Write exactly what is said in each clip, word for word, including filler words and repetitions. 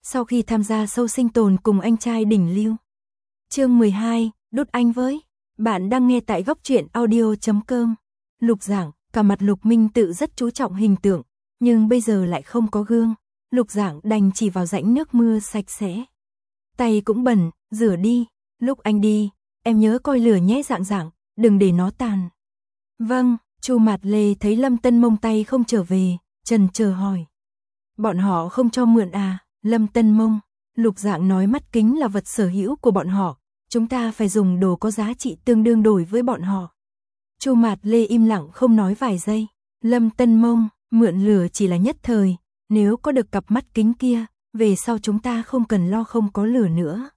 sau khi tham gia show sinh tồn cùng anh trai đỉnh lưu. Chương mười hai, đốt anh với. Bạn đang nghe tại góc truyện audio chấm com. Lục Dạng, cả mặt Lục Minh Tự rất chú trọng hình tượng, nhưng bây giờ lại không có gương. Lục Dạng đành chỉ vào rãnh nước mưa sạch sẽ. Tay cũng bẩn, rửa đi. Lúc anh đi, em nhớ coi lửa nhé Dạng Dạng, đừng để nó tàn. Vâng. Chu Mạt Lê thấy Lâm Tân Mông tay không trở về, chần chờ hỏi. Bọn họ không cho mượn à? Lâm Tân Mông, Lục Dạng nói mắt kính là vật sở hữu của bọn họ, chúng ta phải dùng đồ có giá trị tương đương đổi với bọn họ. Chu Mạt Lê im lặng không nói vài giây. Lâm Tân Mông, mượn lửa chỉ là nhất thời, nếu có được cặp mắt kính kia, về sau chúng ta không cần lo không có lửa nữa.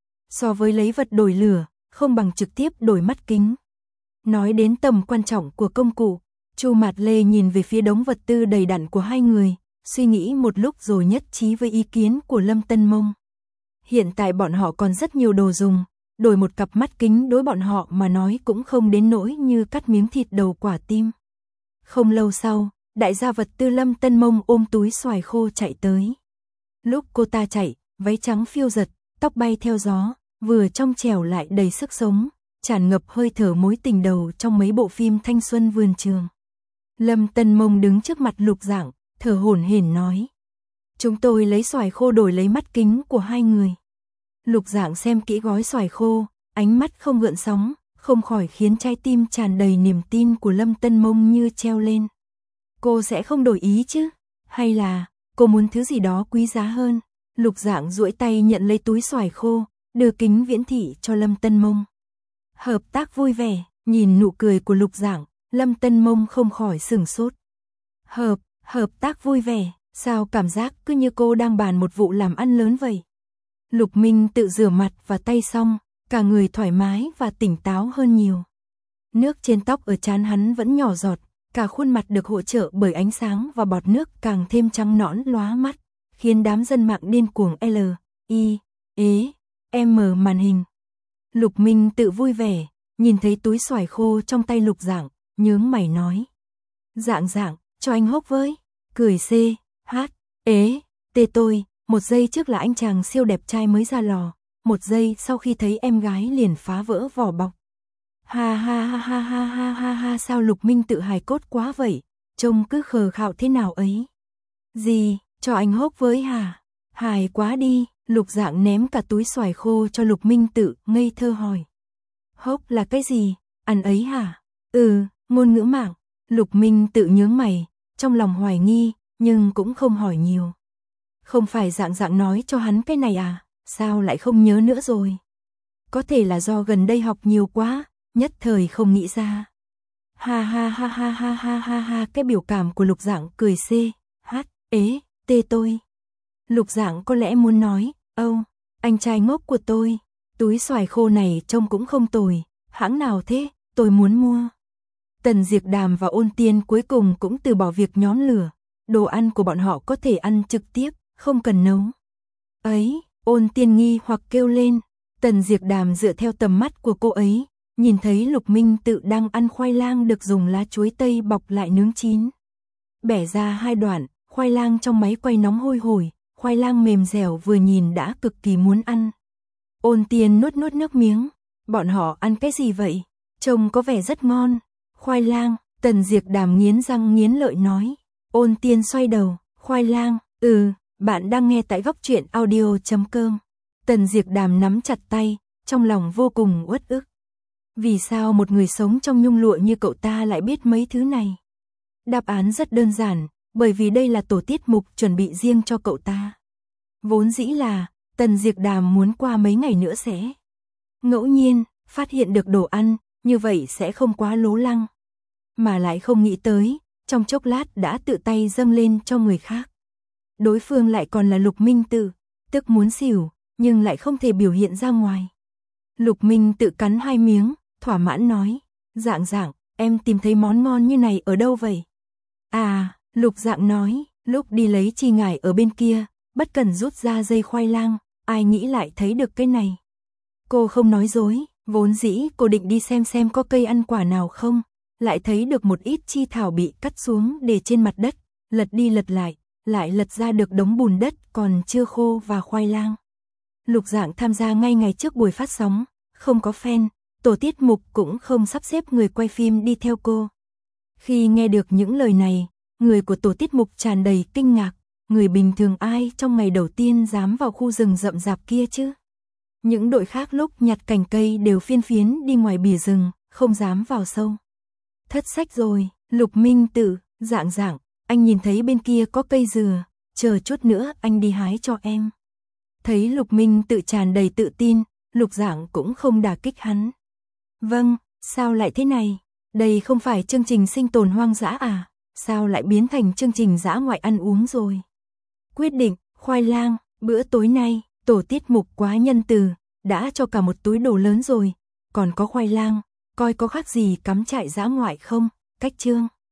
So với lấy vật đổi lửa, không bằng trực tiếp đổi mắt kính. Nói đến tầm quan trọng của công cụ, Chu Mạt Lê nhìn về phía đống vật tư đầy đặn của hai người, suy nghĩ một lúc rồi nhất trí với ý kiến của Lâm Tân Mông. Hiện tại bọn họ còn rất nhiều đồ dùng, đổi một cặp mắt kính đối bọn họ mà nói cũng không đến nỗi như cắt miếng thịt đầu quả tim. Không lâu sau, đại gia vật tư Lâm Tân Mông ôm túi xoài khô chạy tới. Lúc cô ta chạy, váy trắng phiêu giật, tóc bay theo gió, vừa trong trẻo lại đầy sức sống, tràn ngập hơi thở mối tình đầu trong mấy bộ phim thanh xuân vườn trường. Lâm Tân Mông đứng trước mặt Lục Dạng, thở hổn hển nói. Chúng tôi lấy xoài khô đổi lấy mắt kính của hai người. Lục Dạng xem kỹ gói xoài khô, ánh mắt không gợn sóng, không khỏi khiến trái tim tràn đầy niềm tin của Lâm Tân Mông như treo lên. Cô sẽ không đổi ý chứ? Hay là, cô muốn thứ gì đó quý giá hơn? Lục Dạng duỗi tay nhận lấy túi xoài khô, đưa kính viễn thị cho Lâm Tân Mông. Hợp tác vui vẻ, nhìn nụ cười của Lục Dạng, Lâm Tân Mông không khỏi sửng sốt. Hợp, hợp tác vui vẻ, sao cảm giác cứ như cô đang bàn một vụ làm ăn lớn vậy? Lục Minh tự rửa mặt và tay xong, cả người thoải mái và tỉnh táo hơn nhiều. Nước trên tóc ở trán hắn vẫn nhỏ giọt, cả khuôn mặt được hỗ trợ bởi ánh sáng và bọt nước càng thêm trắng nõn lóa mắt, khiến đám dân mạng điên cuồng L, I, E, M màn hình. Lục Minh tự vui vẻ, nhìn thấy túi xoài khô trong tay Lục Dạng, nhướng mày nói. Dạng Dạng, cho anh hốc với. Cười C, H, ế, tê tôi, một giây trước là anh chàng siêu đẹp trai mới ra lò, một giây sau khi thấy em gái liền phá vỡ vỏ bọc. Ha ha ha ha ha ha ha ha sao Lục Minh tự hài cốt quá vậy, trông cứ khờ khạo thế nào ấy. Gì, cho anh hốc với hả? Hài quá đi. Lục Dạng ném cả túi xoài khô cho Lục Minh Tự, ngây thơ hỏi. Hốc là cái gì? Ăn ấy hả? Ừ, ngôn ngữ mạng. Lục Minh Tự nhướng mày, trong lòng hoài nghi, nhưng cũng không hỏi nhiều. Không phải Dạng Dạng nói cho hắn cái này à? Sao lại không nhớ nữa rồi? Có thể là do gần đây học nhiều quá, nhất thời không nghĩ ra. Ha ha ha ha ha ha ha ha, cái biểu cảm của Lục Dạng cười C, H, ế, tê tôi. Lục Dạng có lẽ muốn nói, âu, anh trai ngốc của tôi, túi xoài khô này trông cũng không tồi, hãng nào thế, tôi muốn mua. Tần Diệp Đàm và Ôn Tiên cuối cùng cũng từ bỏ việc nhóm lửa, đồ ăn của bọn họ có thể ăn trực tiếp, không cần nấu. Ấy, Ôn Tiên nghi hoặc kêu lên, Tần Diệp Đàm dựa theo tầm mắt của cô ấy, nhìn thấy Lục Minh Tự đang ăn khoai lang được dùng lá chuối tây bọc lại nướng chín. Bẻ ra hai đoạn, khoai lang trong máy quay nóng hôi hổi. Khoai lang mềm dẻo vừa nhìn đã cực kỳ muốn ăn. Ôn Tiên nuốt nuốt nước miếng. Bọn họ ăn cái gì vậy? Trông có vẻ rất ngon. Khoai lang, Tần Diệp Đàm nghiến răng nghiến lợi nói. Ôn Tiên xoay đầu. Khoai lang, ừ, bạn đang nghe tại góc truyện audio chấm com. Tần Diệp Đàm nắm chặt tay, trong lòng vô cùng uất ức. Vì sao một người sống trong nhung lụa như cậu ta lại biết mấy thứ này? Đáp án rất đơn giản. Bởi vì đây là tổ tiết mục chuẩn bị riêng cho cậu ta. Vốn dĩ là, Tần Diệp Đàm muốn qua mấy ngày nữa sẽ ngẫu nhiên, phát hiện được đồ ăn, như vậy sẽ không quá lố lăng. Mà lại không nghĩ tới, trong chốc lát đã tự tay dâng lên cho người khác. Đối phương lại còn là Lục Minh Tự, tức muốn xỉu, nhưng lại không thể biểu hiện ra ngoài. Lục Minh Tự cắn hai miếng, thỏa mãn nói, Dạng Dạng, em tìm thấy món ngon như này ở đâu vậy? À, Lục Dạng nói, lúc đi lấy chi ngải ở bên kia, bất cần rút ra dây khoai lang, ai nghĩ lại thấy được cái này. Cô không nói dối, vốn dĩ cô định đi xem xem có cây ăn quả nào không, lại thấy được một ít chi thảo bị cắt xuống để trên mặt đất, lật đi lật lại, lại lật ra được đống bùn đất còn chưa khô và khoai lang. Lục Dạng tham gia ngay ngày trước buổi phát sóng, không có fan, tổ tiết mục cũng không sắp xếp người quay phim đi theo cô. Khi nghe được những lời này, người của tổ tiết mục tràn đầy kinh ngạc, người bình thường ai trong ngày đầu tiên dám vào khu rừng rậm rạp kia chứ? Những đội khác lúc nhặt cành cây đều phiên phiến đi ngoài bìa rừng, không dám vào sâu. Thất sách rồi, Lục Minh Tự, Dạng Dạng, anh nhìn thấy bên kia có cây dừa, chờ chút nữa anh đi hái cho em. Thấy Lục Minh Tự tràn đầy tự tin, Lục Dạng cũng không đả kích hắn. Vâng, sao lại thế này? Đây không phải chương trình sinh tồn hoang dã à? Sao lại biến thành chương trình dã ngoại ăn uống rồi? Quyết định, khoai lang, bữa tối nay, tổ tiết mục quá nhân từ, đã cho cả một túi đồ lớn rồi, còn có khoai lang, coi có khác gì cắm trại dã ngoại không? Cách chương.